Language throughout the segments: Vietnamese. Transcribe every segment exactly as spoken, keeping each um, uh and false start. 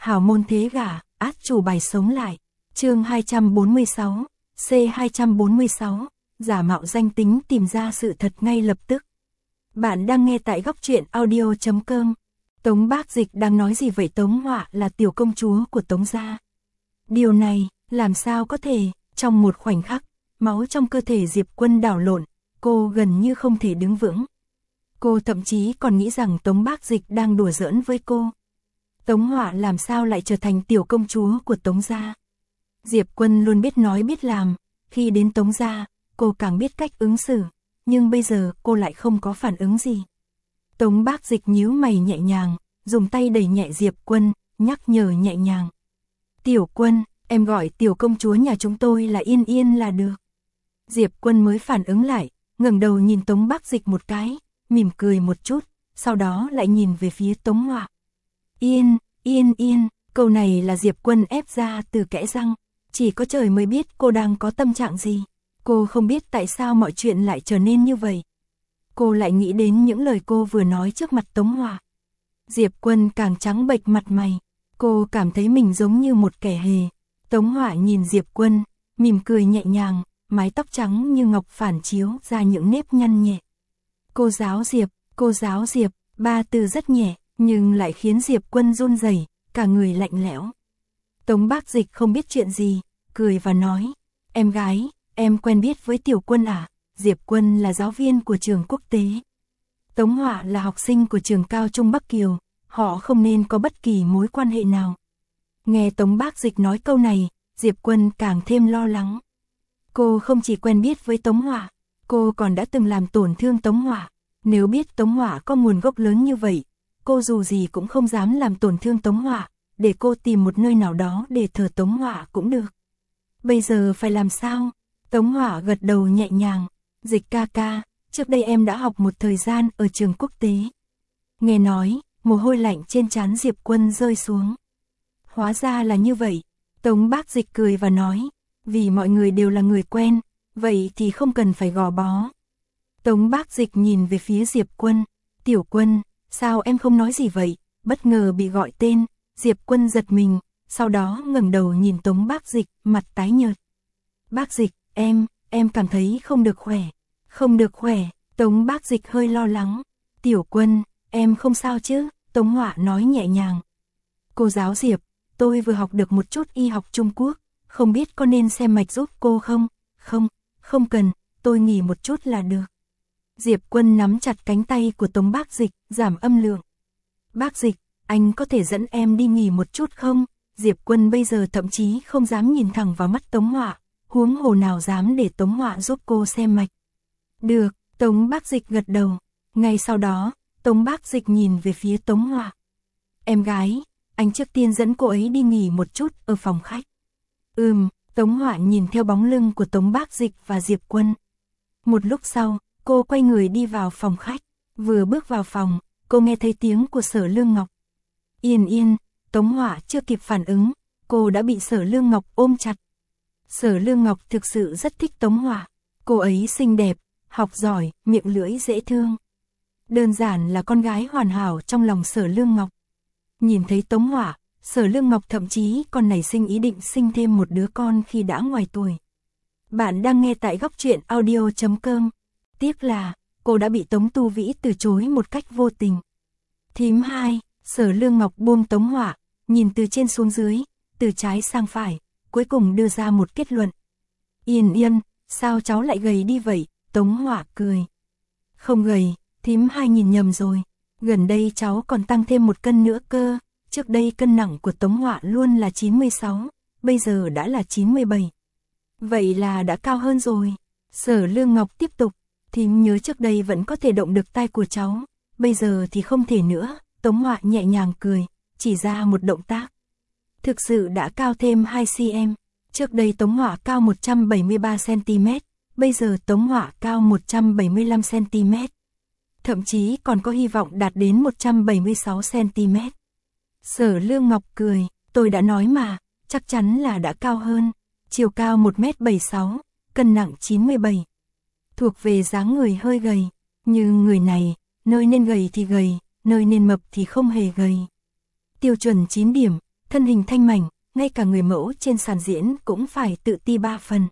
hảo môn thế gả, át chủ bài sống lại. Chương hai trăm bốn mươi sáu, C hai trăm bốn mươi sáu, giả mạo danh tính tìm ra sự thật ngay lập tức. Bạn đang nghe tại góc truyện audio chấm com. Tống Bác Dịch đang nói gì vậy? Tống Họa là tiểu công chúa của Tống gia. Điều này, làm sao có thể? Trong một khoảnh khắc, máu trong cơ thể Diệp Quân đảo lộn, cô gần như không thể đứng vững. Cô thậm chí còn nghĩ rằng Tống Bác Dịch đang đùa giỡn với cô. Tống Họa làm sao lại trở thành tiểu công chúa của Tống gia? Diệp Quân luôn biết nói biết làm, khi đến Tống gia, cô càng biết cách ứng xử, nhưng bây giờ cô lại không có phản ứng gì. Tống Bác Dịch nhíu mày nhẹ nhàng, dùng tay đẩy nhẹ Diệp Quân, nhắc nhở nhẹ nhàng. Tiểu Quân, em gọi tiểu công chúa nhà chúng tôi là Yên Yên là được. Diệp Quân mới phản ứng lại, ngẩng đầu nhìn Tống Bác Dịch một cái, mỉm cười một chút, sau đó lại nhìn về phía Tống Họa. Yên, Yên Yên, câu này là Diệp Quân ép ra từ kẽ răng, chỉ có trời mới biết cô đang có tâm trạng gì. Cô không biết tại sao mọi chuyện lại trở nên như vậy. Cô lại nghĩ đến những lời cô vừa nói trước mặt Tống Họa. Diệp Quân càng trắng bệch mặt mày, cô cảm thấy mình giống như một kẻ hề. Tống Họa nhìn Diệp Quân, mỉm cười nhẹ nhàng, mái tóc trắng như ngọc phản chiếu ra những nếp nhăn nhẹ. Cô giáo Diệp, cô giáo Diệp, ba từ rất nhẹ, nhưng lại khiến Diệp Quân run rẩy, cả người lạnh lẽo. Tống Bác Dịch không biết chuyện gì, cười và nói, em gái, em quen biết với Tiểu Quân à? Diệp Quân là giáo viên của trường quốc tế. Tống Họa là học sinh của trường cao trung Bắc Kiều, họ không nên có bất kỳ mối quan hệ nào. Nghe Tống Bác Dịch nói câu này, Diệp Quân càng thêm lo lắng. Cô không chỉ quen biết với Tống Họa, cô còn đã từng làm tổn thương Tống Họa. Nếu biết Tống Họa có nguồn gốc lớn như vậy, cô dù gì cũng không dám làm tổn thương Tống Họa, để cô tìm một nơi nào đó để thờ Tống Họa cũng được. Bây giờ phải làm sao? Tống Họa gật đầu nhẹ nhàng, Dịch ca ca, trước đây em đã học một thời gian ở trường quốc tế. Nghe nói, mồ hôi lạnh trên trán Diệp Quân rơi xuống. Hóa ra là như vậy. Tống Bác Dịch cười và nói, vì mọi người đều là người quen, vậy thì không cần phải gò bó. Tống Bác Dịch nhìn về phía Diệp Quân, Tiểu Quân, sao em không nói gì vậy? Bất ngờ bị gọi tên, Diệp Quân giật mình, sau đó ngẩng đầu nhìn Tống Bác Dịch, mặt tái nhợt. Bác Dịch, em, em cảm thấy không được khỏe. Không được khỏe, Tống Bác Dịch hơi lo lắng. Tiểu Quân, em không sao chứ? Tống Họa nói nhẹ nhàng. Cô giáo Diệp, tôi vừa học được một chút y học Trung Quốc, không biết có nên xem mạch giúp cô không? Không, không cần, tôi nghỉ một chút là được. Diệp Quân nắm chặt cánh tay của Tống Bác Dịch, giảm âm lượng. Bác Dịch, anh có thể dẫn em đi nghỉ một chút không? Diệp Quân bây giờ thậm chí không dám nhìn thẳng vào mắt Tống Họa, huống hồ nào dám để Tống Họa giúp cô xem mạch. Được, Tống Bác Dịch gật đầu. Ngay sau đó, Tống Bác Dịch nhìn về phía Tống Họa. Em gái, anh trước tiên dẫn cô ấy đi nghỉ một chút ở phòng khách. Ừm, Tống Họa nhìn theo bóng lưng của Tống Bác Dịch và Diệp Quân. Một lúc sau, cô quay người đi vào phòng khách. Vừa bước vào phòng, cô nghe thấy tiếng của Sở Lương Ngọc. Yên Yên, Tống Họa chưa kịp phản ứng, cô đã bị Sở Lương Ngọc ôm chặt. Sở Lương Ngọc thực sự rất thích Tống Họa. Cô ấy xinh đẹp, học giỏi, miệng lưỡi dễ thương. Đơn giản là con gái hoàn hảo trong lòng Sở Lương Ngọc. Nhìn thấy Tống Họa, Sở Lương Ngọc thậm chí còn nảy sinh ý định sinh thêm một đứa con khi đã ngoài tuổi. Bạn đang nghe tại góc truyện audio chấm com. Tiếc là, cô đã bị Tống Tu Vĩ từ chối một cách vô tình. Thím hai, Sở Lương Ngọc buông Tống Họa, nhìn từ trên xuống dưới, từ trái sang phải, cuối cùng đưa ra một kết luận. Yên Yên, sao cháu lại gầy đi vậy? Tống Họa cười. Không gầy, thím hai nhìn nhầm rồi. Gần đây cháu còn tăng thêm một cân nữa cơ. Trước đây cân nặng của Tống Họa luôn là chín mươi sáu, bây giờ đã là chín mươi bảy. Vậy là đã cao hơn rồi. Sở Lương Ngọc tiếp tục. Thím nhớ trước đây vẫn có thể động được tay của cháu, bây giờ thì không thể nữa. Tống Họa nhẹ nhàng cười, chỉ ra một động tác. Thực sự đã cao thêm hai xăng-ti-mét. Trước đây Tống Họa cao một trăm bảy mươi ba xăng-ti-mét, bây giờ Tống Họa cao một trăm bảy mươi lăm xăng-ti-mét. Thậm chí còn có hy vọng đạt đến một trăm bảy mươi sáu xăng-ti-mét. Sở Lương Ngọc cười, tôi đã nói mà, chắc chắn là đã cao hơn. Chiều cao một mét bảy mươi sáu, cân nặng chín mươi bảy. Thuộc về dáng người hơi gầy, nhưng người này, nơi nên gầy thì gầy, nơi nên mập thì không hề gầy. Tiêu chuẩn chín điểm, thân hình thanh mảnh, ngay cả người mẫu trên sàn diễn cũng phải tự ti ba phần.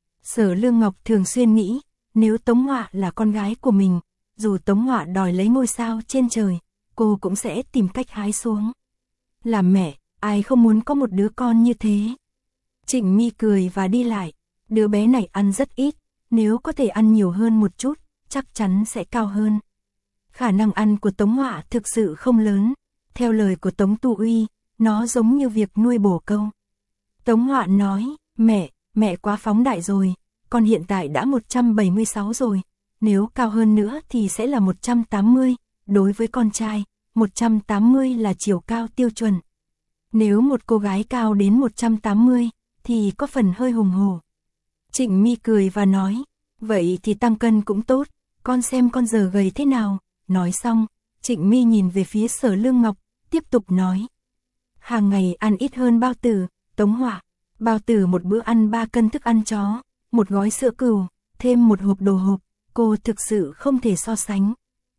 Sở Lương Ngọc thường xuyên nghĩ, nếu Tống Họa là con gái của mình, dù Tống Họa đòi lấy ngôi sao trên trời, cô cũng sẽ tìm cách hái xuống. Làm mẹ, ai không muốn có một đứa con như thế. Trịnh My cười và đi lại, đứa bé này ăn rất ít, nếu có thể ăn nhiều hơn một chút, chắc chắn sẽ cao hơn. Khả năng ăn của Tống Họa thực sự không lớn, theo lời của Tống Tu Uy, nó giống như việc nuôi bồ câu. Tống Họa nói, mẹ, mẹ quá phóng đại rồi, con hiện tại đã một trăm bảy mươi sáu rồi, nếu cao hơn nữa thì sẽ là một trăm tám mươi, đối với con trai, một trăm tám mươi là chiều cao tiêu chuẩn. Nếu một cô gái cao đến một trăm tám mươi, thì có phần hơi hùng hổ. Trịnh My cười và nói, vậy thì tăng cân cũng tốt, con xem con giờ gầy thế nào. Nói xong, Trịnh My nhìn về phía Sở Lương Ngọc, tiếp tục nói. Hàng ngày ăn ít hơn Bao Tử, Tống Họa. Bao Tử một bữa ăn ba cân thức ăn chó, một gói sữa cừu, thêm một hộp đồ hộp, cô thực sự không thể so sánh.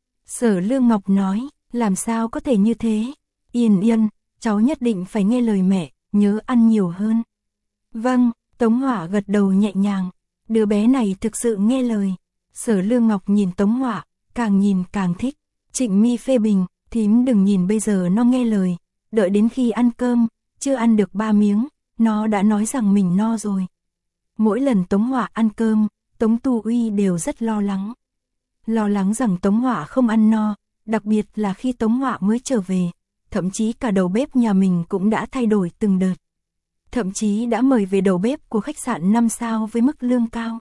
Sở Lương Ngọc nói, làm sao có thể như thế? Yên yên, cháu nhất định phải nghe lời mẹ, nhớ ăn nhiều hơn. Vâng, Tống Họa gật đầu nhẹ nhàng, đứa bé này thực sự nghe lời. Sở Lương Ngọc nhìn Tống Họa, càng nhìn càng thích. Trịnh My phê bình, thím đừng nhìn bây giờ nó nghe lời, đợi đến khi ăn cơm, chưa ăn được ba miếng, nó đã nói rằng mình no rồi. Mỗi lần Tống Họa ăn cơm, Tống Tu Uy đều rất lo lắng. Lo lắng rằng Tống Họa không ăn no, đặc biệt là khi Tống Họa mới trở về, thậm chí cả đầu bếp nhà mình cũng đã thay đổi từng đợt. Thậm chí đã mời về đầu bếp của khách sạn năm sao với mức lương cao.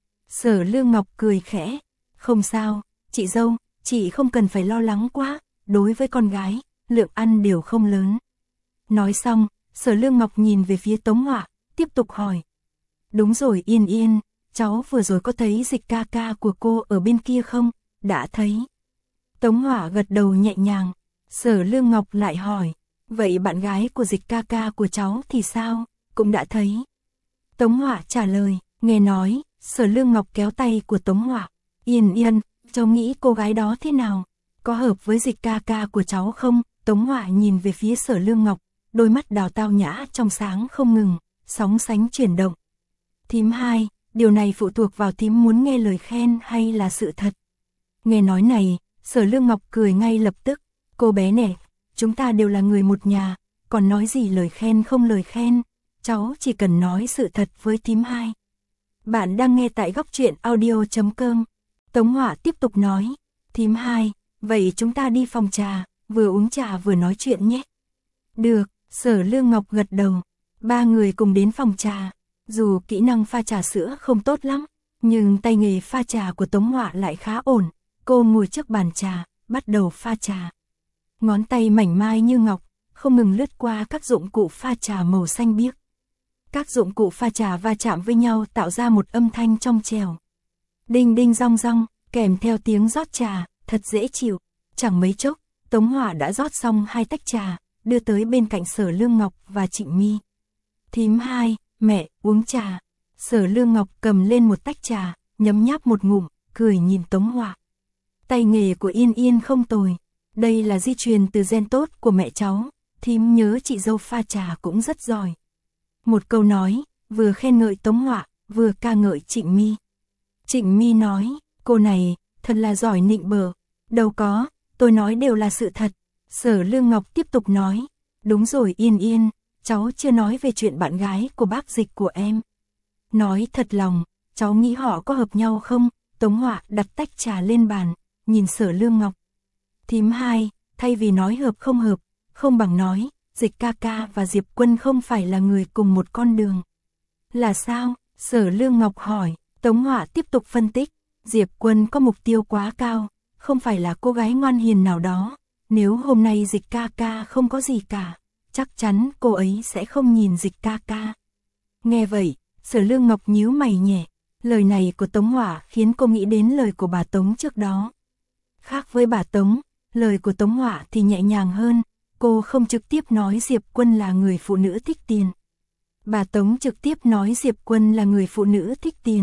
Sở Lương Ngọc cười khẽ, không sao, chị dâu, chị không cần phải lo lắng quá, đối với con gái, lượng ăn đều không lớn. Nói xong, Sở Lương Ngọc nhìn về phía Tống Họa, tiếp tục hỏi. Đúng rồi Yên Yên, cháu vừa rồi có thấy Dịch ca ca của cô ở bên kia không? Đã thấy. Tống Họa gật đầu nhẹ nhàng. Sở Lương Ngọc lại hỏi, vậy bạn gái của Dịch ca ca của cháu thì sao? Cũng đã thấy. Tống Họa trả lời, nghe nói, Sở Lương Ngọc kéo tay của Tống Họa. Yên Yên, cháu nghĩ cô gái đó thế nào? Có hợp với Dịch ca ca của cháu không? Tống Họa nhìn về phía Sở Lương Ngọc, đôi mắt đào tao nhã trong sáng không ngừng, sóng sánh chuyển động. Thím hai, điều này phụ thuộc vào thím muốn nghe lời khen hay là sự thật. Nghe nói này, Sở Lương Ngọc cười ngay lập tức. Cô bé nè, chúng ta đều là người một nhà, còn nói gì lời khen không lời khen, cháu chỉ cần nói sự thật với thím hai. Bạn đang nghe tại góc truyện audio chấm com. Tống Họa tiếp tục nói, thím hai, vậy chúng ta đi phòng trà, vừa uống trà vừa nói chuyện nhé. Được, Sở Lương Ngọc gật đầu. Ba người cùng đến phòng trà. Dù kỹ năng pha trà sữa không tốt lắm, nhưng tay nghề pha trà của Tống Họa lại khá ổn. Cô ngồi trước bàn trà, bắt đầu pha trà. Ngón tay mảnh mai như ngọc, không ngừng lướt qua các dụng cụ pha trà màu xanh biếc. Các dụng cụ pha trà va chạm với nhau tạo ra một âm thanh trong trẻo. Đinh đinh rong rong, kèm theo tiếng rót trà, thật dễ chịu. Chẳng mấy chốc, Tống Họa đã rót xong hai tách trà, đưa tới bên cạnh Sở Lương Ngọc và Trịnh My. Thím hai, mẹ, uống trà. Sở Lương Ngọc cầm lên một tách trà, nhấm nháp một ngụm, cười nhìn Tống Họa. Tay nghề của Yên Yên không tồi. Đây là di truyền từ gen tốt của mẹ cháu, thím nhớ chị dâu pha trà cũng rất giỏi. Một câu nói, vừa khen ngợi Tống Họa, vừa ca ngợi Trịnh My. Trịnh My nói, cô này, thật là giỏi nịnh bợ. Đâu có, tôi nói đều là sự thật. Sở Lương Ngọc tiếp tục nói, đúng rồi Yên Yên, cháu chưa nói về chuyện bạn gái của bác Dịch của em. Nói thật lòng, cháu nghĩ họ có hợp nhau không? Tống Họa đặt tách trà lên bàn, nhìn Sở Lương Ngọc. Thím hai, thay vì nói hợp không hợp, không bằng nói, Dịch ca ca và Diệp Quân không phải là người cùng một con đường. Là sao? Sở Lương Ngọc hỏi. Tống Họa tiếp tục phân tích, Diệp Quân có mục tiêu quá cao, không phải là cô gái ngoan hiền nào đó. Nếu hôm nay Dịch ca ca không có gì cả, chắc chắn cô ấy sẽ không nhìn Dịch ca ca. Nghe vậy, Sở Lương Ngọc nhíu mày nhẹ. Lời này của Tống Họa khiến cô nghĩ đến lời của bà Tống trước đó. Khác với bà Tống, lời của Tống Họa thì nhẹ nhàng hơn, cô không trực tiếp nói Diệp Quân là người phụ nữ thích tiền. Bà Tống trực tiếp nói Diệp Quân là người phụ nữ thích tiền.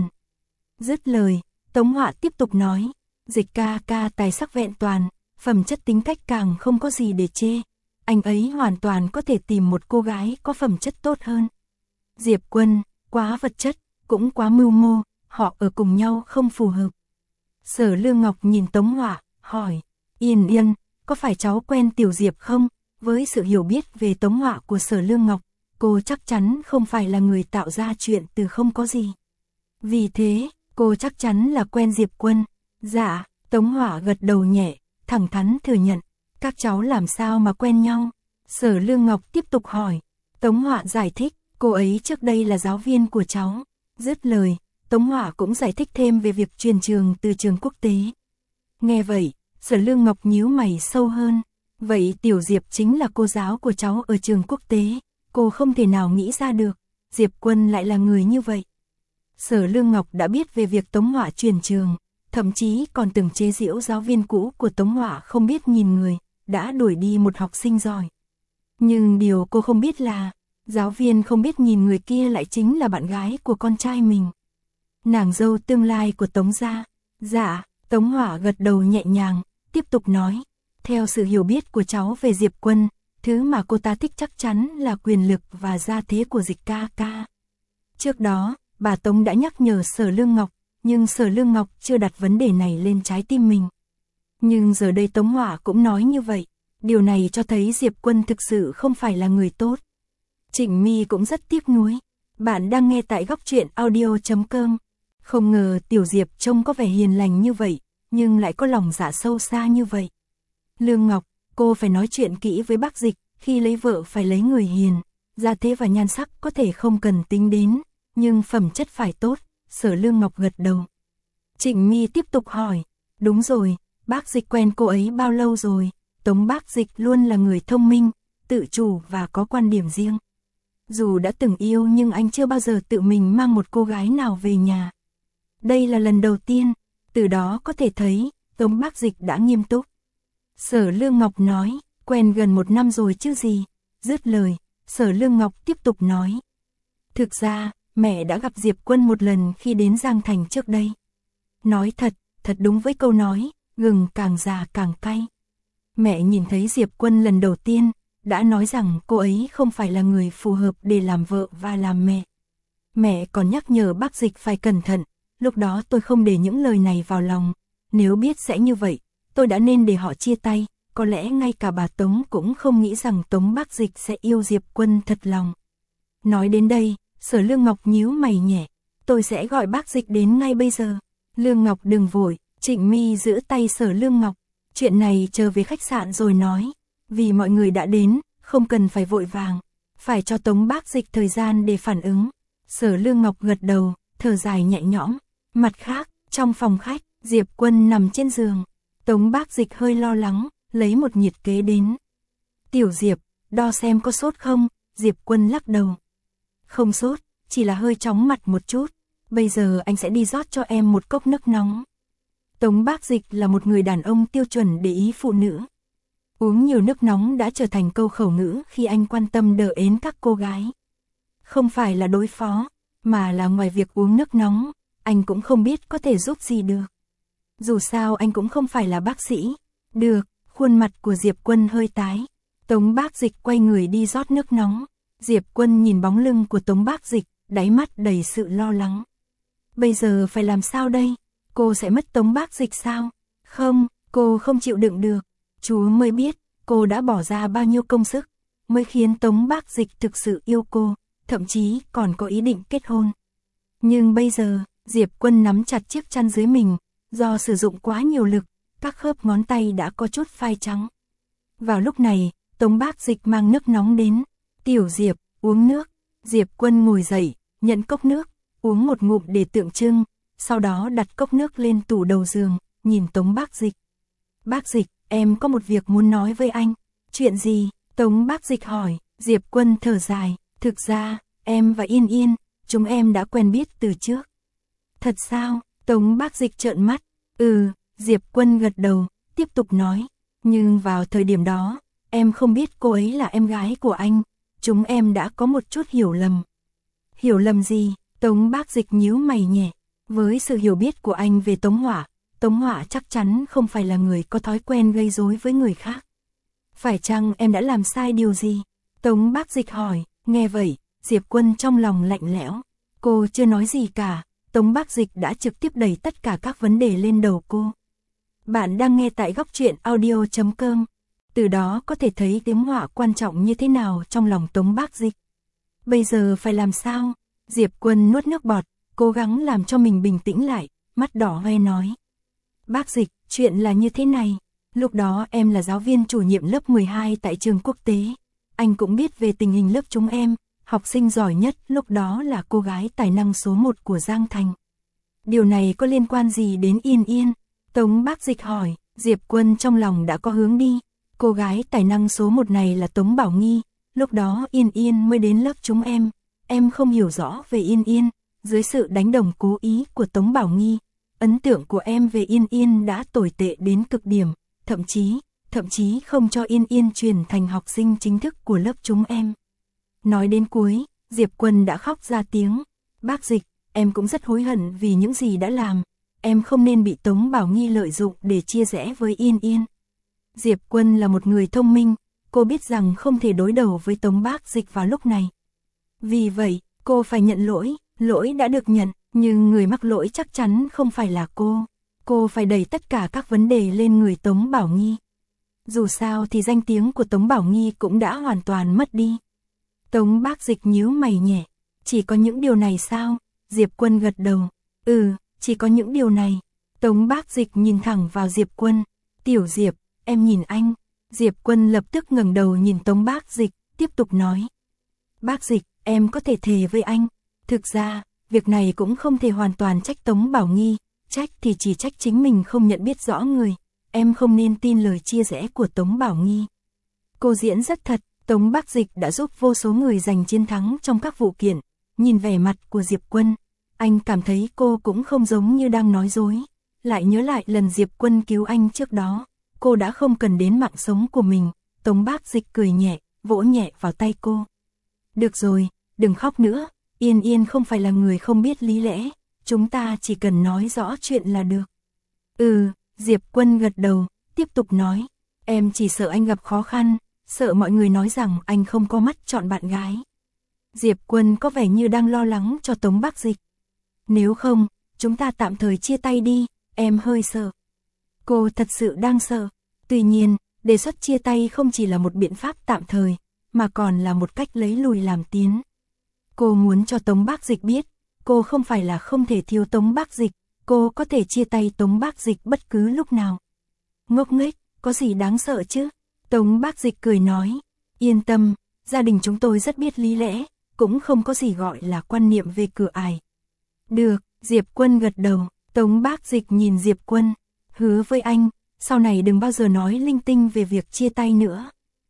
Dứt lời, Tống Họa tiếp tục nói, Dịch ca ca tài sắc vẹn toàn, phẩm chất tính cách càng không có gì để chê. anh ấy hoàn toàn có thể tìm một cô gái có phẩm chất tốt hơn. Diệp Quân, quá vật chất, cũng quá mưu mô, họ ở cùng nhau không phù hợp. Sở Lương Ngọc nhìn Tống Hỏa, hỏi, Yên Yên, có phải cháu quen Tiểu Diệp không? Với sự hiểu biết về Tống Hỏa của Sở Lương Ngọc, cô chắc chắn không phải là người tạo ra chuyện từ không có gì. Vì thế, cô chắc chắn là quen Diệp Quân. Dạ, Tống Hỏa gật đầu nhẹ, thẳng thắn thừa nhận. Các cháu làm sao mà quen nhau? Sở Lương Ngọc tiếp tục hỏi. Tống Hỏa giải thích, cô ấy trước đây là giáo viên của cháu. Dứt lời, Tống Hỏa cũng giải thích thêm về việc truyền trường từ trường quốc tế. Nghe vậy, Sở Lương Ngọc nhíu mày sâu hơn. Vậy Tiểu Diệp chính là cô giáo của cháu ở trường quốc tế. Cô không thể nào nghĩ ra được, Diệp Quân lại là người như vậy. Sở Lương Ngọc đã biết về việc Tống Hỏa truyền trường, thậm chí còn từng chế giễu giáo viên cũ của Tống Hỏa không biết nhìn người, đã đuổi đi một học sinh giỏi. Nhưng điều cô không biết là, giáo viên không biết nhìn người kia lại chính là bạn gái của con trai mình. Nàng dâu tương lai của Tống gia. Dạ, Tống Hỏa gật đầu nhẹ nhàng, tiếp tục nói. Theo sự hiểu biết của cháu về Diệp Quân, thứ mà cô ta thích chắc chắn là quyền lực và gia thế của Dịch ca ca. Trước đó, bà Tống đã nhắc nhở Sở Lương Ngọc, nhưng Sở Lương Ngọc chưa đặt vấn đề này lên trái tim mình. Nhưng giờ đây Tống Hỏa cũng nói như vậy, điều này cho thấy Diệp Quân thực sự không phải là người tốt. Trịnh My cũng rất tiếc nuối. Bạn đang nghe tại góc truyện audio chấm com. Không ngờ Tiểu Diệp trông có vẻ hiền lành như vậy, nhưng lại có lòng dạ sâu xa như vậy. Lương Ngọc, cô phải nói chuyện kỹ với bác Dịch, khi lấy vợ phải lấy người hiền, gia thế và nhan sắc có thể không cần tính đến, nhưng phẩm chất phải tốt. Sở Lương Ngọc gật đầu. Trịnh My tiếp tục hỏi, đúng rồi, bác Dịch quen cô ấy bao lâu rồi? Tống bác Dịch luôn là người thông minh, tự chủ và có quan điểm riêng. Dù đã từng yêu nhưng anh chưa bao giờ tự mình mang một cô gái nào về nhà. Đây là lần đầu tiên, từ đó có thể thấy, Tống bác Dịch đã nghiêm túc. Sở Lương Ngọc nói, quen gần một năm rồi chứ gì. Dứt lời, Sở Lương Ngọc tiếp tục nói. Thực ra, mẹ đã gặp Diệp Quân một lần khi đến Giang Thành trước đây. Nói thật, thật đúng với câu nói, gừng càng già càng cay. Mẹ nhìn thấy Diệp Quân lần đầu tiên, đã nói rằng cô ấy không phải là người phù hợp để làm vợ và làm mẹ. Mẹ còn nhắc nhở bác Dịch phải cẩn thận, lúc đó tôi không để những lời này vào lòng. Nếu biết sẽ như vậy, tôi đã nên để họ chia tay, có lẽ ngay cả bà Tống cũng không nghĩ rằng Tống bác Dịch sẽ yêu Diệp Quân thật lòng. Nói đến đây, Sở Lương Ngọc nhíu mày nhẹ, tôi sẽ gọi bác Dịch đến ngay bây giờ. Lương Ngọc đừng vội, Trịnh My giữ tay Sở Lương Ngọc, chuyện này chờ về khách sạn rồi nói, vì mọi người đã đến, không cần phải vội vàng, phải cho Tống bác Dịch thời gian để phản ứng. Sở Lương Ngọc gật đầu, thở dài nhẹ nhõm. Mặt khác, trong phòng khách, Diệp Quân nằm trên giường, Tống bác Dịch hơi lo lắng, lấy một nhiệt kế đến. Tiểu Diệp, đo xem có sốt không? Diệp Quân lắc đầu. Không sốt, chỉ là hơi chóng mặt một chút, bây giờ anh sẽ đi rót cho em một cốc nước nóng. Tống bác Dịch là một người đàn ông tiêu chuẩn để ý phụ nữ. Uống nhiều nước nóng đã trở thành câu khẩu ngữ khi anh quan tâm đỡ ến các cô gái. Không phải là đối phó, mà là ngoài việc uống nước nóng, anh cũng không biết có thể giúp gì được. Dù sao anh cũng không phải là bác sĩ. Được, khuôn mặt của Diệp Quân hơi tái. Tống bác Dịch quay người đi rót nước nóng. Diệp Quân nhìn bóng lưng của Tống bác Dịch, đáy mắt đầy sự lo lắng. Bây giờ phải làm sao đây? Cô sẽ mất Tống bác Dịch sao? Không, cô không chịu đựng được. Chúa mới biết, cô đã bỏ ra bao nhiêu công sức, mới khiến Tống bác Dịch thực sự yêu cô, thậm chí còn có ý định kết hôn. Nhưng bây giờ, Diệp Quân nắm chặt chiếc chăn dưới mình, do sử dụng quá nhiều lực, các khớp ngón tay đã có chút phai trắng. Vào lúc này, Tống bác Dịch mang nước nóng đến. Tiểu Diệp, uống nước. Diệp Quân ngồi dậy, nhận cốc nước, uống một ngụm để tượng trưng, sau đó đặt cốc nước lên tủ đầu giường, nhìn Tống bác Dịch. Bác Dịch, em có một việc muốn nói với anh. Chuyện gì? Tống bác Dịch hỏi. Diệp Quân thở dài, thực ra, em và Yên Yên, chúng em đã quen biết từ trước. Thật sao? Tống bác Dịch trợn mắt. Ừ, Diệp Quân gật đầu, tiếp tục nói. Nhưng vào thời điểm đó, em không biết cô ấy là em gái của anh. Chúng em đã có một chút hiểu lầm. Hiểu lầm gì? Tống bác Dịch nhíu mày nhẹ. Với sự hiểu biết của anh về Tống Hỏa, Tống Hỏa chắc chắn không phải là người có thói quen gây rối với người khác. Phải chăng em đã làm sai điều gì? Tống Bác Dịch hỏi. Nghe vậy, Diệp Quân trong lòng lạnh lẽo. Cô chưa nói gì cả, Tống Bác Dịch đã trực tiếp đẩy tất cả các vấn đề lên đầu cô. Bạn đang nghe tại góc truyện audio chấm com. Từ đó có thể thấy tiếng họa quan trọng như thế nào trong lòng Tống Bác Dịch. Bây giờ phải làm sao? Diệp Quân nuốt nước bọt, cố gắng làm cho mình bình tĩnh lại, mắt đỏ hoe nói. Bác Dịch, chuyện là như thế này. Lúc đó em là giáo viên chủ nhiệm lớp mười hai tại trường quốc tế. Anh cũng biết về tình hình lớp chúng em, học sinh giỏi nhất lúc đó là cô gái tài năng số một của Giang Thành. Điều này có liên quan gì đến Yên Yên? Tống Bác Dịch hỏi. Diệp Quân trong lòng đã có hướng đi. Cô gái tài năng số một này là Tống Bảo Nghi. Lúc đó Yên Yên mới đến lớp chúng em. Em không hiểu rõ về Yên Yên. Dưới sự đánh đồng cố ý của Tống Bảo Nghi, ấn tượng của em về Yên Yên đã tồi tệ đến cực điểm. Thậm chí, thậm chí không cho Yên Yên chuyển thành học sinh chính thức của lớp chúng em. Nói đến cuối, Diệp Quân đã khóc ra tiếng. Bác Dịch, em cũng rất hối hận vì những gì đã làm. Em không nên bị Tống Bảo Nghi lợi dụng để chia rẽ với Yên Yên. Diệp Quân là một người thông minh, cô biết rằng không thể đối đầu với Tống Bác Dịch vào lúc này. Vì vậy, cô phải nhận lỗi, lỗi đã được nhận, nhưng người mắc lỗi chắc chắn không phải là cô. Cô phải đẩy tất cả các vấn đề lên người Tống Bảo Nghi. Dù sao thì danh tiếng của Tống Bảo Nghi cũng đã hoàn toàn mất đi. Tống Bác Dịch nhíu mày nhẹ. Chỉ có những điều này sao? Diệp Quân gật đầu. Ừ, chỉ có những điều này. Tống Bác Dịch nhìn thẳng vào Diệp Quân. Tiểu Diệp, em nhìn anh. Diệp Quân lập tức ngẩng đầu nhìn Tống Bác Dịch, tiếp tục nói. Bác Dịch, em có thể thề với anh. Thực ra, việc này cũng không thể hoàn toàn trách Tống Bảo Nghi. Trách thì chỉ trách chính mình không nhận biết rõ người. Em không nên tin lời chia rẽ của Tống Bảo Nghi. Cô diễn rất thật. Tống Bác Dịch đã giúp vô số người giành chiến thắng trong các vụ kiện. Nhìn vẻ mặt của Diệp Quân, anh cảm thấy cô cũng không giống như đang nói dối. Lại nhớ lại lần Diệp Quân cứu anh trước đó, cô đã không cần đến mạng sống của mình. Tống Bác Dịch cười nhẹ, vỗ nhẹ vào tay cô. Được rồi, đừng khóc nữa. Yên Yên không phải là người không biết lý lẽ. Chúng ta chỉ cần nói rõ chuyện là được. Ừ, Diệp Quân gật đầu, tiếp tục nói. Em chỉ sợ anh gặp khó khăn, sợ mọi người nói rằng anh không có mắt chọn bạn gái. Diệp Quân có vẻ như đang lo lắng cho Tống Bác Dịch. Nếu không, chúng ta tạm thời chia tay đi, em hơi sợ. Cô thật sự đang sợ. Tuy nhiên, đề xuất chia tay không chỉ là một biện pháp tạm thời, mà còn là một cách lấy lùi làm tiến. Cô muốn cho Tống Bác Dịch biết, cô không phải là không thể thiếu Tống Bác Dịch, cô có thể chia tay Tống Bác Dịch bất cứ lúc nào. Ngốc nghếch, có gì đáng sợ chứ? Tống Bác Dịch cười nói, yên tâm, gia đình chúng tôi rất biết lý lẽ, cũng không có gì gọi là quan niệm về cửa ải. Được, Diệp Quân gật đầu. Tống Bác Dịch nhìn Diệp Quân, hứa với anh, sau này đừng bao giờ nói linh tinh về việc chia tay nữa.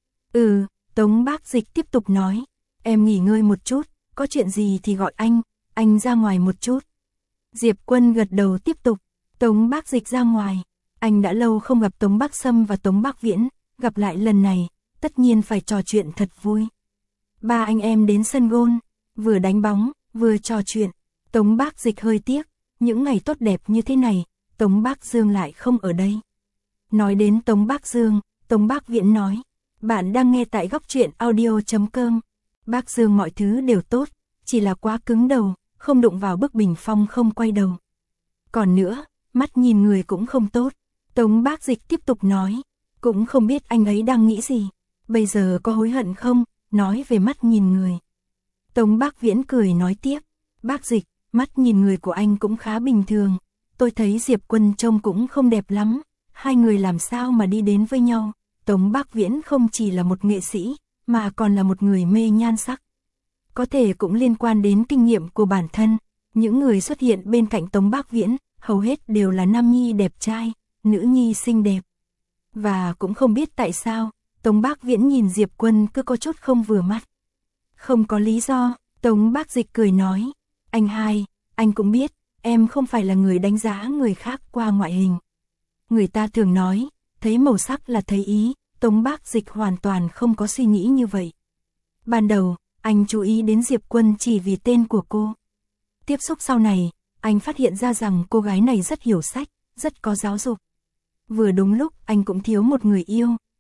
Ừ, Tống Bác Dịch tiếp tục nói, em nghỉ ngơi một chút, có chuyện gì thì gọi anh, anh ra ngoài một chút. Diệp Quân gật đầu tiếp tục. Tống Bác Dịch ra ngoài, anh đã lâu không gặp Tống Bác Sâm và Tống Bác Viễn, gặp lại lần này, tất nhiên phải trò chuyện thật vui. Ba anh em đến sân gôn, vừa đánh bóng, vừa trò chuyện. Tống Bác Dịch hơi tiếc, những ngày tốt đẹp như thế này, Tống Bác Dương lại không ở đây. Nói đến Tống Bác Dương, Tống Bác Viễn nói, bạn đang nghe tại góc truyện audio chấm com. Bác Dương mọi thứ đều tốt, chỉ là quá cứng đầu, không đụng vào bức bình phong không quay đầu. Còn nữa, mắt nhìn người cũng không tốt. Tống Bác Dịch tiếp tục nói, cũng không biết anh ấy đang nghĩ gì, bây giờ có hối hận không, nói về mắt nhìn người. Tống Bác Viễn cười nói tiếp, bác Dịch, mắt nhìn người của anh cũng khá bình thường, tôi thấy Diệp Quân trông cũng không đẹp lắm, hai người làm sao mà đi đến với nhau. Tống Bác Viễn không chỉ là một nghệ sĩ, mà còn là một người mê nhan sắc. Có thể cũng liên quan đến kinh nghiệm của bản thân, những người xuất hiện bên cạnh Tống Bác Viễn, hầu hết đều là nam nhi đẹp trai, nữ nhi xinh đẹp. Và cũng không biết tại sao, Tống Bác Viễn nhìn Diệp Quân cứ có chút không vừa mắt. Không có lý do, Tống Bác Dịch cười nói, anh hai, anh cũng biết, em không phải là người đánh giá người khác qua ngoại hình. Người ta thường nói, thấy màu sắc là thấy ý, Tống Bác Dịch hoàn toàn không có suy nghĩ như vậy. Ban đầu, anh chú ý đến Diệp Quân chỉ vì tên của cô. Tiếp xúc sau này, anh phát hiện ra rằng cô gái này rất hiểu sách, rất có giáo dục. Vừa đúng lúc anh cũng thiếu một người yêu,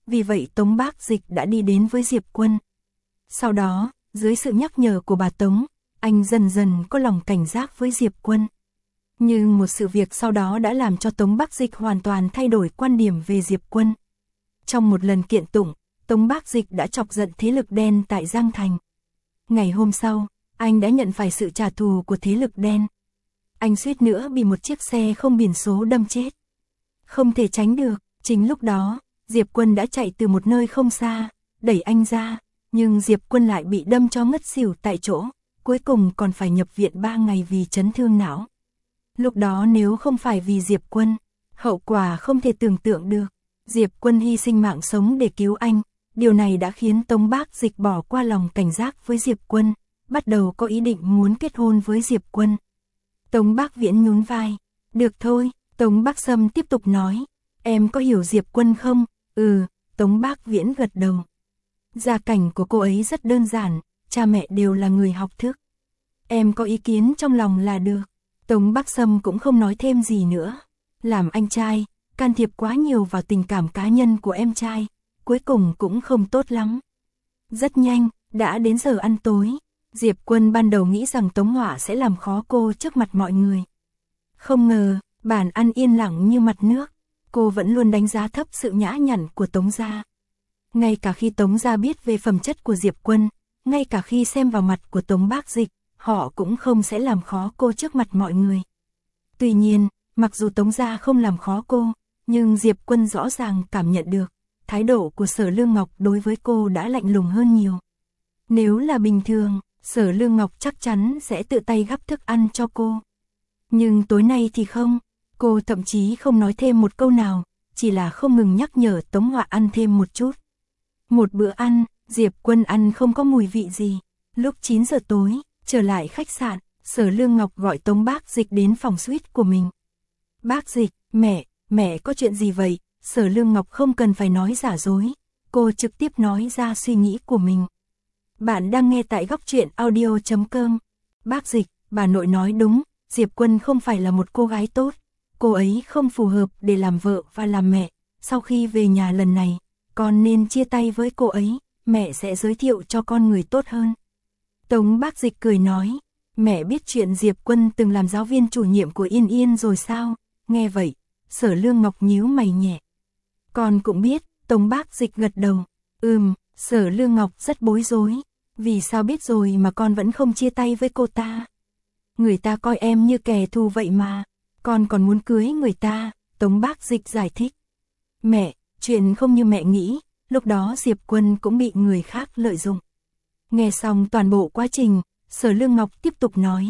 vì vậy Tống Bác Dịch đã đi đến với Diệp Quân. Sau đó, dưới sự nhắc nhở của bà Tống, anh dần dần có lòng cảnh giác với Diệp Quân. Nhưng một sự việc sau đó đã làm cho Tống Bác Dịch hoàn toàn thay đổi quan điểm về Diệp Quân. Trong một lần kiện tụng, Tống Bác Dịch đã chọc giận thế lực đen tại Giang Thành. Ngày hôm sau, anh đã nhận phải sự trả thù của thế lực đen. Anh suýt nữa bị một chiếc xe không biển số đâm chết. Không thể tránh được, chính lúc đó, Diệp Quân đã chạy từ một nơi không xa, đẩy anh ra, nhưng Diệp Quân lại bị đâm cho ngất xỉu tại chỗ, cuối cùng còn phải nhập viện ba ngày vì chấn thương não. Lúc đó nếu không phải vì Diệp Quân, hậu quả không thể tưởng tượng được. Diệp Quân hy sinh mạng sống để cứu anh, điều này đã khiến Tống Bác Dịch bỏ qua lòng cảnh giác với Diệp Quân, bắt đầu có ý định muốn kết hôn với Diệp Quân. Tống Bác Viễn nhún vai, được thôi, Tống Bác Sâm tiếp tục nói, em có hiểu Diệp Quân không? Ừ, Tống Bác Viễn gật đầu. Gia cảnh của cô ấy rất đơn giản, cha mẹ đều là người học thức. Em có ý kiến trong lòng là được. Tống Bác Sâm cũng không nói thêm gì nữa. Làm anh trai, can thiệp quá nhiều vào tình cảm cá nhân của em trai, cuối cùng cũng không tốt lắm. Rất nhanh, đã đến giờ ăn tối. Diệp Quân ban đầu nghĩ rằng Tống Họa sẽ làm khó cô trước mặt mọi người. Không ngờ, bàn ăn yên lặng như mặt nước. Cô vẫn luôn đánh giá thấp sự nhã nhặn của Tống gia. Ngay cả khi Tống gia biết về phẩm chất của Diệp Quân, ngay cả khi xem vào mặt của Tống Bác Dịch, họ cũng không sẽ làm khó cô trước mặt mọi người. Tuy nhiên, mặc dù Tống gia không làm khó cô, nhưng Diệp Quân rõ ràng cảm nhận được, thái độ của Sở Lương Ngọc đối với cô đã lạnh lùng hơn nhiều. Nếu là bình thường, Sở Lương Ngọc chắc chắn sẽ tự tay gắp thức ăn cho cô. Nhưng tối nay thì không, cô thậm chí không nói thêm một câu nào, chỉ là không ngừng nhắc nhở Tống Họa ăn thêm một chút. Một bữa ăn, Diệp Quân ăn không có mùi vị gì. Lúc chín giờ tối, trở lại khách sạn, Sở Lương Ngọc gọi Tống Bác Dịch đến phòng suite của mình. Bác Dịch, mẹ, mẹ có chuyện gì vậy? Sở Lương Ngọc không cần phải nói giả dối, cô trực tiếp nói ra suy nghĩ của mình. Bạn đang nghe tại góc truyện audio chấm com. Bác Dịch, bà nội nói đúng, Diệp Quân không phải là một cô gái tốt. Cô ấy không phù hợp để làm vợ và làm mẹ. Sau khi về nhà lần này, con nên chia tay với cô ấy, mẹ sẽ giới thiệu cho con người tốt hơn. Tống Bác Dịch cười nói, mẹ biết chuyện Diệp Quân từng làm giáo viên chủ nhiệm của Yên Yên rồi sao? Nghe vậy, Sở Lương Ngọc nhíu mày nhẹ. Con cũng biết, Tống Bác Dịch gật đầu. Ừm, Sở Lương Ngọc rất bối rối. Vì sao biết rồi mà con vẫn không chia tay với cô ta? Người ta coi em như kẻ thù vậy mà. Con còn muốn cưới người ta, Tống Bác Dịch giải thích. Mẹ, chuyện không như mẹ nghĩ, lúc đó Diệp Quân cũng bị người khác lợi dụng. Nghe xong toàn bộ quá trình, Sở Lương Ngọc tiếp tục nói.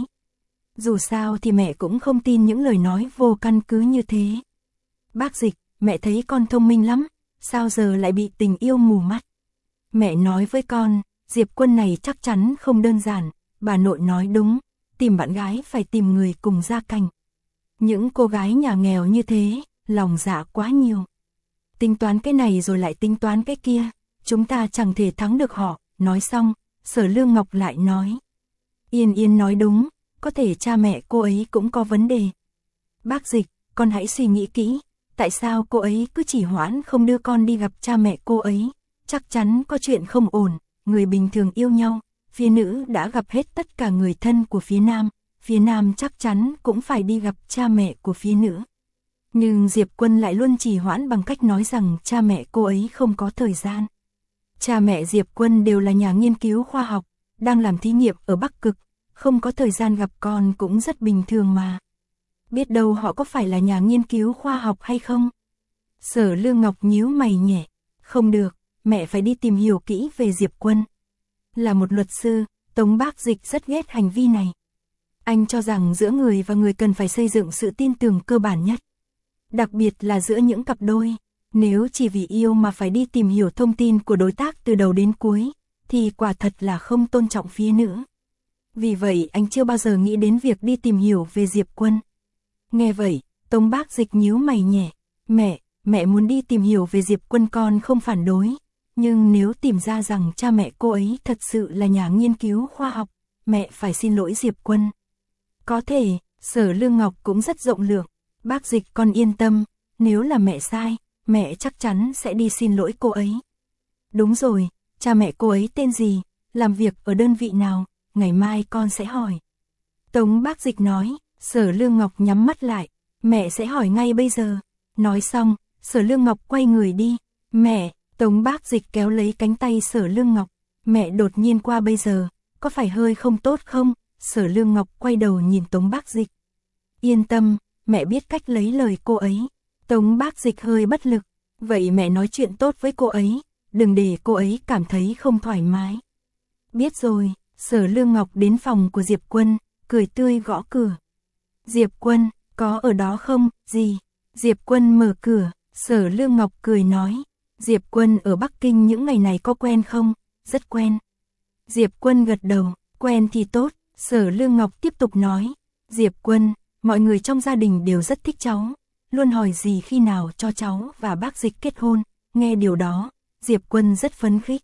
Dù sao thì mẹ cũng không tin những lời nói vô căn cứ như thế. Bác Dịch, mẹ thấy con thông minh lắm, sao giờ lại bị tình yêu mù mắt? Mẹ nói với con, Diệp Quân này chắc chắn không đơn giản, bà nội nói đúng, tìm bạn gái phải tìm người cùng gia cảnh. Những cô gái nhà nghèo như thế, lòng dạ quá nhiều. Tính toán cái này rồi lại tính toán cái kia, chúng ta chẳng thể thắng được họ. Nói xong, Sở Lương Ngọc lại nói. Yên Yên nói đúng, có thể cha mẹ cô ấy cũng có vấn đề. Bác Dịch, con hãy suy nghĩ kỹ, tại sao cô ấy cứ chỉ hoãn không đưa con đi gặp cha mẹ cô ấy, chắc chắn có chuyện không ổn. Người bình thường yêu nhau, phía nữ đã gặp hết tất cả người thân của phía nam, phía nam chắc chắn cũng phải đi gặp cha mẹ của phía nữ. Nhưng Diệp Quân lại luôn trì hoãn bằng cách nói rằng cha mẹ cô ấy không có thời gian. Cha mẹ Diệp Quân đều là nhà nghiên cứu khoa học, đang làm thí nghiệm ở Bắc Cực, không có thời gian gặp con cũng rất bình thường mà. Biết đâu họ có phải là nhà nghiên cứu khoa học hay không? Sở Lương Ngọc nhíu mày nhẹ, không được, mẹ phải đi tìm hiểu kỹ về Diệp Quân. Là một luật sư, Tống Bác Dịch rất ghét hành vi này. Anh cho rằng giữa người và người cần phải xây dựng sự tin tưởng cơ bản nhất. Đặc biệt là giữa những cặp đôi, nếu chỉ vì yêu mà phải đi tìm hiểu thông tin của đối tác từ đầu đến cuối, thì quả thật là không tôn trọng phía nữ. Vì vậy anh chưa bao giờ nghĩ đến việc đi tìm hiểu về Diệp Quân. Nghe vậy, Tống Bác Dịch nhíu mày nhẹ, mẹ, mẹ muốn đi tìm hiểu về Diệp Quân con không phản đối. Nhưng nếu tìm ra rằng cha mẹ cô ấy thật sự là nhà nghiên cứu khoa học, mẹ phải xin lỗi Diệp Quân. Có thể, Sở Lương Ngọc cũng rất rộng lượng. Bác Dịch con yên tâm, nếu là mẹ sai, mẹ chắc chắn sẽ đi xin lỗi cô ấy. Đúng rồi, cha mẹ cô ấy tên gì, làm việc ở đơn vị nào, ngày mai con sẽ hỏi. Tống Bác Dịch nói. Sở Lương Ngọc nhắm mắt lại, mẹ sẽ hỏi ngay bây giờ. Nói xong, Sở Lương Ngọc quay người đi. Mẹ, Tống Bác Dịch kéo lấy cánh tay Sở Lương Ngọc. Mẹ đột nhiên qua bây giờ, có phải hơi không tốt không? Sở Lương Ngọc quay đầu nhìn Tống Bác Dịch. Yên tâm, mẹ biết cách lấy lời cô ấy. Tống Bác Dịch hơi bất lực. Vậy mẹ nói chuyện tốt với cô ấy, đừng để cô ấy cảm thấy không thoải mái. Biết rồi. Sở Lương Ngọc đến phòng của Diệp Quân, cười tươi gõ cửa. Diệp Quân, có ở đó không? Gì? Diệp Quân mở cửa, Sở Lương Ngọc cười nói. Diệp Quân ở Bắc Kinh những ngày này có quen không? Rất quen. Diệp Quân gật đầu, quen thì tốt. Sở Lương Ngọc tiếp tục nói. Diệp Quân, mọi người trong gia đình đều rất thích cháu, luôn hỏi gì khi nào cho cháu và Bác Dịch kết hôn. Nghe điều đó, Diệp Quân rất phấn khích.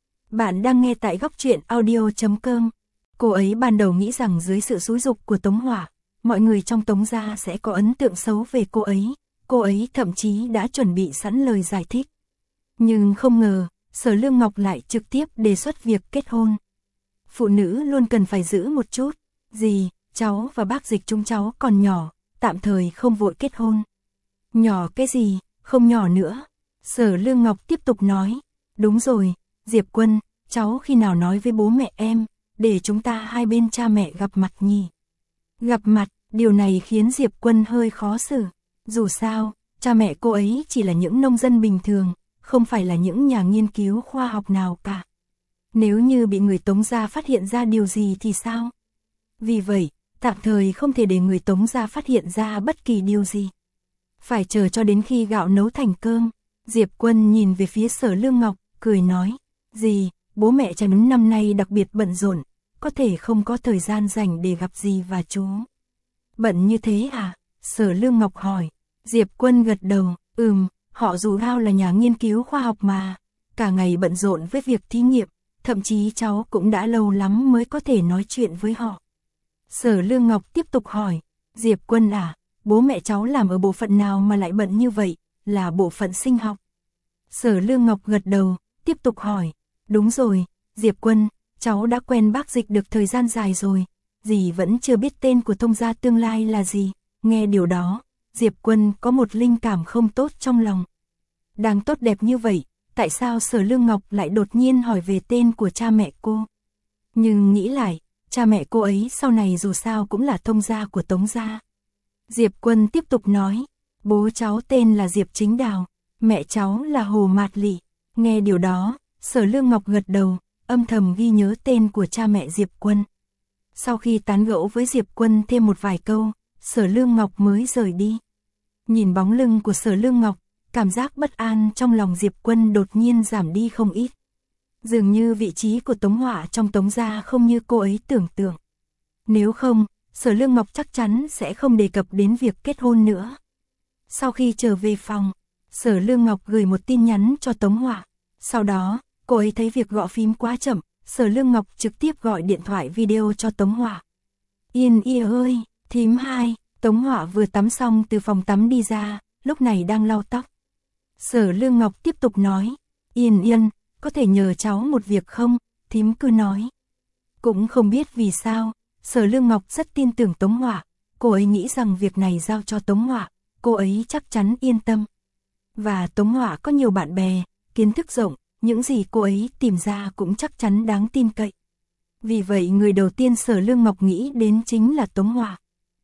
Bạn đang nghe tại góc truyện audio chấm com. Cô ấy ban đầu nghĩ rằng dưới sự xúi giục của Tống Hỏa, mọi người trong Tống gia sẽ có ấn tượng xấu về cô ấy. Cô ấy thậm chí đã chuẩn bị sẵn lời giải thích. Nhưng không ngờ, Sở Lương Ngọc lại trực tiếp đề xuất việc kết hôn. Phụ nữ luôn cần phải giữ một chút. Gì, cháu và Bác Dịch chúng cháu còn nhỏ, tạm thời không vội kết hôn. Nhỏ cái gì, không nhỏ nữa. Sở Lương Ngọc tiếp tục nói. Đúng rồi, Diệp Quân, cháu khi nào nói với bố mẹ em, để chúng ta hai bên cha mẹ gặp mặt nhỉ? Gặp mặt, điều này khiến Diệp Quân hơi khó xử. Dù sao, cha mẹ cô ấy chỉ là những nông dân bình thường, không phải là những nhà nghiên cứu khoa học nào cả. Nếu như bị người Tống gia phát hiện ra điều gì thì sao? Vì vậy, tạm thời không thể để người Tống gia phát hiện ra bất kỳ điều gì. Phải chờ cho đến khi gạo nấu thành cơm. Diệp Quân nhìn về phía Sở Lương Ngọc, cười nói. Dì, bố mẹ cháu năm nay đặc biệt bận rộn, có thể không có thời gian dành để gặp dì và chú. Bận như thế à? Sở Lương Ngọc hỏi. Diệp Quân gật đầu, ừm, họ dù sao là nhà nghiên cứu khoa học mà, cả ngày bận rộn với việc thí nghiệm, thậm chí cháu cũng đã lâu lắm mới có thể nói chuyện với họ. Sở Lương Ngọc tiếp tục hỏi. Diệp Quân à, bố mẹ cháu làm ở bộ phận nào mà lại bận như vậy, là bộ phận sinh học? Sở Lương Ngọc gật đầu, tiếp tục hỏi. Đúng rồi, Diệp Quân, cháu đã quen Bác Dịch được thời gian dài rồi, dì vẫn chưa biết tên của thông gia tương lai là gì. Nghe điều đó, Diệp Quân có một linh cảm không tốt trong lòng. Đang tốt đẹp như vậy, tại sao Sở Lương Ngọc lại đột nhiên hỏi về tên của cha mẹ cô? Nhưng nghĩ lại, cha mẹ cô ấy sau này dù sao cũng là thông gia của Tống gia. Diệp Quân tiếp tục nói, bố cháu tên là Diệp Chính Đào, mẹ cháu là Hồ Mạt Lị. Nghe điều đó, Sở Lương Ngọc gật đầu, âm thầm ghi nhớ tên của cha mẹ Diệp Quân. Sau khi tán gẫu với Diệp Quân thêm một vài câu, Sở Lương Ngọc mới rời đi. Nhìn bóng lưng của Sở Lương Ngọc, cảm giác bất an trong lòng Diệp Quân đột nhiên giảm đi không ít. Dường như vị trí của Tống Hỏa trong Tống gia không như cô ấy tưởng tượng. Nếu không, Sở Lương Ngọc chắc chắn sẽ không đề cập đến việc kết hôn nữa. Sau khi trở về phòng, Sở Lương Ngọc gửi một tin nhắn cho Tống Hỏa. Sau đó, cô ấy thấy việc gõ phím quá chậm, Sở Lương Ngọc trực tiếp gọi điện thoại video cho Tống Hỏa. Yên Yên ơi, thím hai. Tống Hỏa vừa tắm xong từ phòng tắm đi ra, lúc này đang lau tóc. Sở Lương Ngọc tiếp tục nói. Yên Yên, có thể nhờ cháu một việc không? Thím cứ nói. Cũng không biết vì sao, Sở Lương Ngọc rất tin tưởng Tống Hỏa. Cô ấy nghĩ rằng việc này giao cho Tống Hỏa, cô ấy chắc chắn yên tâm. Và Tống Hỏa có nhiều bạn bè, kiến thức rộng, những gì cô ấy tìm ra cũng chắc chắn đáng tin cậy. Vì vậy người đầu tiên Sở Lương Ngọc nghĩ đến chính là Tống Hỏa.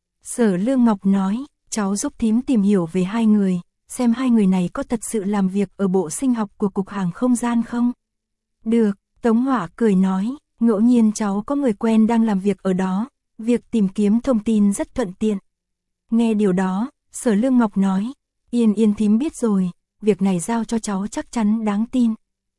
Sở Lương Ngọc nói, cháu giúp thím tìm hiểu về hai người, xem hai người này có thật sự làm việc ở bộ sinh học của Cục Hàng không gian không? Được, Tống Hỏa cười nói, ngẫu nhiên cháu có người quen đang làm việc ở đó, việc tìm kiếm thông tin rất thuận tiện. Nghe điều đó, Sở Lương Ngọc nói, Yên Yên thím biết rồi, việc này giao cho cháu chắc chắn đáng tin.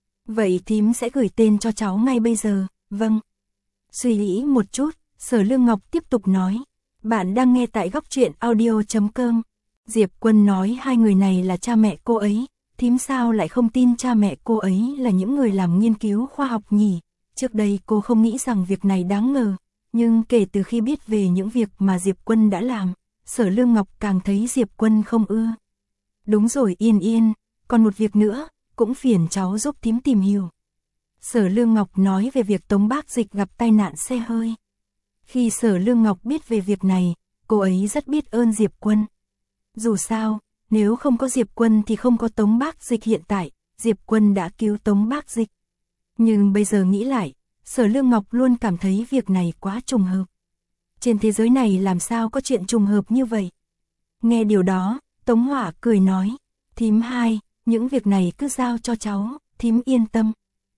Vậy thím sẽ gửi tên cho cháu ngay bây giờ, vâng. Suy nghĩ một chút, Sở Lương Ngọc tiếp tục nói, bạn đang nghe tại góc truyện audio chấm com. Diệp Quân nói hai người này là cha mẹ cô ấy, thím sao lại không tin cha mẹ cô ấy là những người làm nghiên cứu khoa học nhỉ? Trước đây cô không nghĩ rằng việc này đáng ngờ, nhưng kể từ khi biết về những việc mà Diệp Quân đã làm, Sở Lương Ngọc càng thấy Diệp Quân không ưa. Đúng rồi Yên Yên, còn một việc nữa, cũng phiền cháu giúp thím tìm hiểu. Sở Lương Ngọc nói về việc Tống Bác Dịch gặp tai nạn xe hơi. Khi Sở Lương Ngọc biết về việc này, cô ấy rất biết ơn Diệp Quân. Dù sao, nếu không có Diệp Quân thì không có Tống Bác Dịch hiện tại, Diệp Quân đã cứu Tống Bác Dịch. Nhưng bây giờ nghĩ lại, Sở Lương Ngọc luôn cảm thấy việc này quá trùng hợp. Trên thế giới này làm sao có chuyện trùng hợp như vậy? Nghe điều đó, Tống Hỏa cười nói, thím hai, những việc này cứ giao cho cháu, thím yên tâm.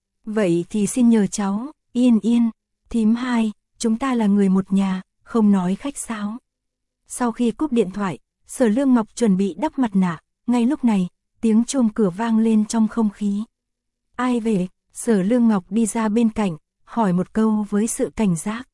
Vậy thì xin nhờ cháu, yên yên, thím hai, chúng ta là người một nhà, không nói khách sáo. Sau khi cúp điện thoại, Sở Lương Ngọc chuẩn bị đắp mặt nạ, ngay lúc này, tiếng chuông cửa vang lên trong không khí. Ai về? Sở Lương Ngọc đi ra bên cạnh, hỏi một câu với sự cảnh giác.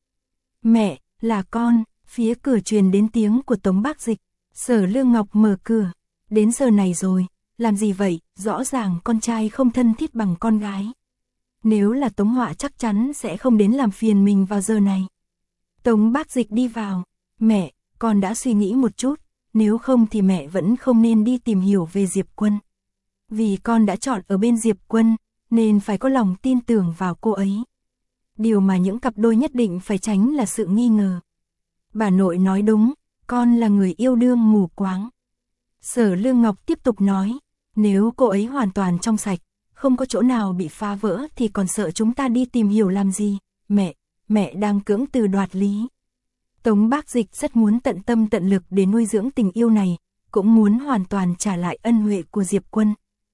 Mẹ, là con, phía cửa truyền đến tiếng của Tống Bác Dịch. Sở Lương Ngọc mở cửa, đến giờ này rồi, làm gì vậy, rõ ràng con trai không thân thiết bằng con gái. Nếu là Tống Họa chắc chắn sẽ không đến làm phiền mình vào giờ này. Tống Bác Dịch đi vào, mẹ, con đã suy nghĩ một chút, nếu không thì mẹ vẫn không nên đi tìm hiểu về Diệp Quân. Vì con đã chọn ở bên Diệp Quân, nên phải có lòng tin tưởng vào cô ấy. Điều mà những cặp đôi nhất định phải tránh là sự nghi ngờ. Bà nội nói đúng, con là người yêu đương mù quáng. Sở Lương Ngọc tiếp tục nói, nếu cô ấy hoàn toàn trong sạch, không có chỗ nào bị phá vỡ thì còn sợ chúng ta đi tìm hiểu làm gì, mẹ, mẹ đang cưỡng từ đoạt lý. Tống Bác Dịch rất muốn tận tâm tận lực để nuôi dưỡng tình yêu này, cũng muốn hoàn toàn trả lại ân huệ của Diệp Quân.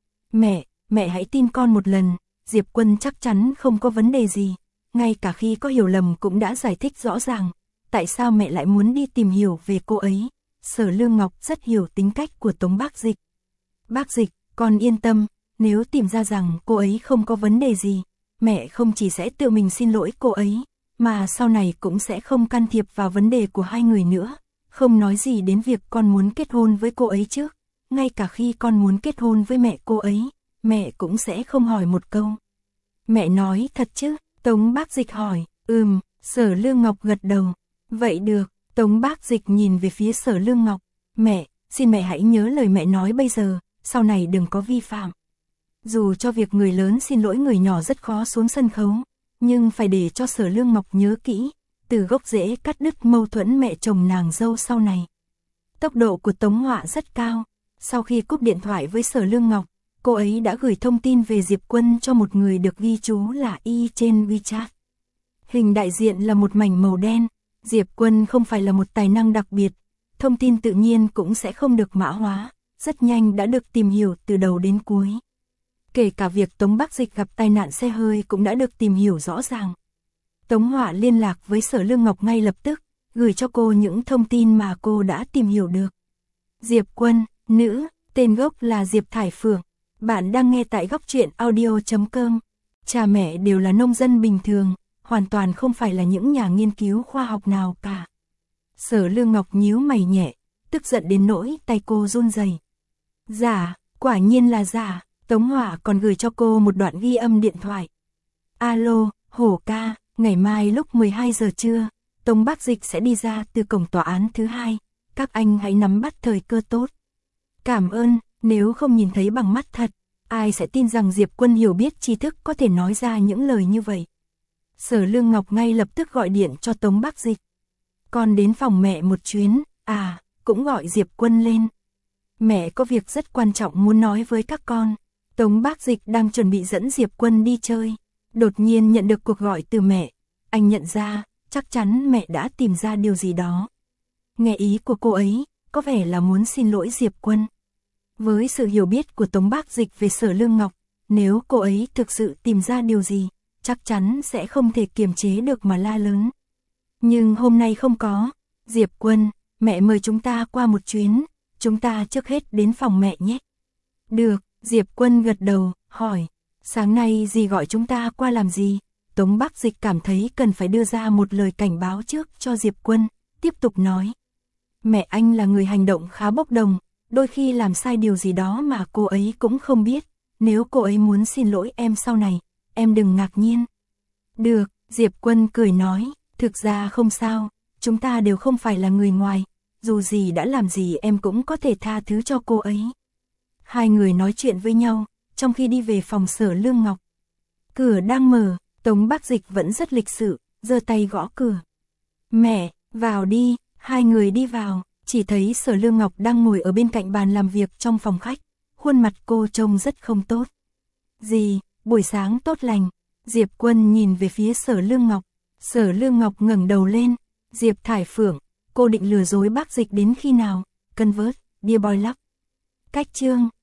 Mẹ, mẹ hãy tin con một lần, Diệp Quân chắc chắn không có vấn đề gì, ngay cả khi có hiểu lầm cũng đã giải thích rõ ràng, tại sao mẹ lại muốn đi tìm hiểu về cô ấy. Sở Lương Ngọc rất hiểu tính cách của Tống Bác Dịch. Bác Dịch, con yên tâm, nếu tìm ra rằng cô ấy không có vấn đề gì, mẹ không chỉ sẽ tự mình xin lỗi cô ấy, mà sau này cũng sẽ không can thiệp vào vấn đề của hai người nữa, không nói gì đến việc con muốn kết hôn với cô ấy trước, ngay cả khi con muốn kết hôn với mẹ cô ấy, mẹ cũng sẽ không hỏi một câu. Mẹ nói thật chứ? Tống Bác Dịch hỏi. Ừm, Sở Lương Ngọc gật đầu. Vậy được. Tống Bác Dịch nhìn về phía Sở Lương Ngọc. Mẹ, xin mẹ hãy nhớ lời mẹ nói bây giờ, sau này đừng có vi phạm. Dù cho việc người lớn xin lỗi người nhỏ rất khó xuống sân khấu, nhưng phải để cho Sở Lương Ngọc nhớ kỹ, từ gốc rễ cắt đứt mâu thuẫn mẹ chồng nàng dâu sau này. Tốc độ của Tống Họa rất cao. Sau khi cúp điện thoại với Sở Lương Ngọc, cô ấy đã gửi thông tin về Diệp Quân cho một người được ghi chú là Y trên WeChat. Hình đại diện là một mảnh màu đen. Diệp Quân không phải là một tài năng đặc biệt, thông tin tự nhiên cũng sẽ không được mã hóa, rất nhanh đã được tìm hiểu từ đầu đến cuối. Kể cả việc Tống Bác Dịch gặp tai nạn xe hơi cũng đã được tìm hiểu rõ ràng. Tống Họa liên lạc với Sở Lương Ngọc ngay lập tức, gửi cho cô những thông tin mà cô đã tìm hiểu được. Diệp Quân, nữ, tên gốc là Diệp Thải Phượng. Bạn đang nghe tại góc truyện audio chấm com. Cha mẹ đều là nông dân bình thường, hoàn toàn không phải là những nhà nghiên cứu khoa học nào cả. Sở Lương Ngọc nhíu mày nhẹ, tức giận đến nỗi tay cô run rẩy. Giả, quả nhiên là giả. Tống Họa còn gửi cho cô một đoạn ghi âm điện thoại. Alo, Hổ ca, ngày mai lúc mười hai giờ trưa, Tống Bác Dịch sẽ đi ra từ cổng tòa án thứ hai. Các anh hãy nắm bắt thời cơ tốt. Cảm ơn, nếu không nhìn thấy bằng mắt thật, ai sẽ tin rằng Diệp Quân hiểu biết tri thức có thể nói ra những lời như vậy. Sở Lương Ngọc ngay lập tức gọi điện cho Tống Bác Dịch. Con đến phòng mẹ một chuyến, à, cũng gọi Diệp Quân lên. Mẹ có việc rất quan trọng muốn nói với các con. Tống Bác Dịch đang chuẩn bị dẫn Diệp Quân đi chơi, đột nhiên nhận được cuộc gọi từ mẹ. Anh nhận ra, chắc chắn mẹ đã tìm ra điều gì đó. Nghe ý của cô ấy, có vẻ là muốn xin lỗi Diệp Quân. Với sự hiểu biết của Tống Bác Dịch về Sở Lương Ngọc, nếu cô ấy thực sự tìm ra điều gì, chắc chắn sẽ không thể kiềm chế được mà la lớn. Nhưng hôm nay không có. Diệp Quân, mẹ mời chúng ta qua một chuyến, chúng ta trước hết đến phòng mẹ nhé. Được, Diệp Quân gật đầu, hỏi, sáng nay dì gọi chúng ta qua làm gì? Tống Bác Dịch cảm thấy cần phải đưa ra một lời cảnh báo trước cho Diệp Quân, tiếp tục nói. Mẹ anh là người hành động khá bốc đồng, đôi khi làm sai điều gì đó mà cô ấy cũng không biết, nếu cô ấy muốn xin lỗi em sau này, em đừng ngạc nhiên. Được, Diệp Quân cười nói, thực ra không sao, chúng ta đều không phải là người ngoài, dù gì đã làm gì em cũng có thể tha thứ cho cô ấy. hai người nói chuyện với nhau, trong khi đi về phòng Sở Lương Ngọc. Cửa đang mở, Tống Bác Dịch vẫn rất lịch sự, giơ tay gõ cửa. Mẹ, vào đi, hai người đi vào, chỉ thấy Sở Lương Ngọc đang ngồi ở bên cạnh bàn làm việc trong phòng khách, khuôn mặt cô trông rất không tốt. Dì, buổi sáng tốt lành, Diệp Quân nhìn về phía Sở Lương Ngọc, Sở Lương Ngọc ngẩng đầu lên, Diệp Thải Phượng, cô định lừa dối Bác Dịch đến khi nào, Convert, Dear Boy Love. Cách chương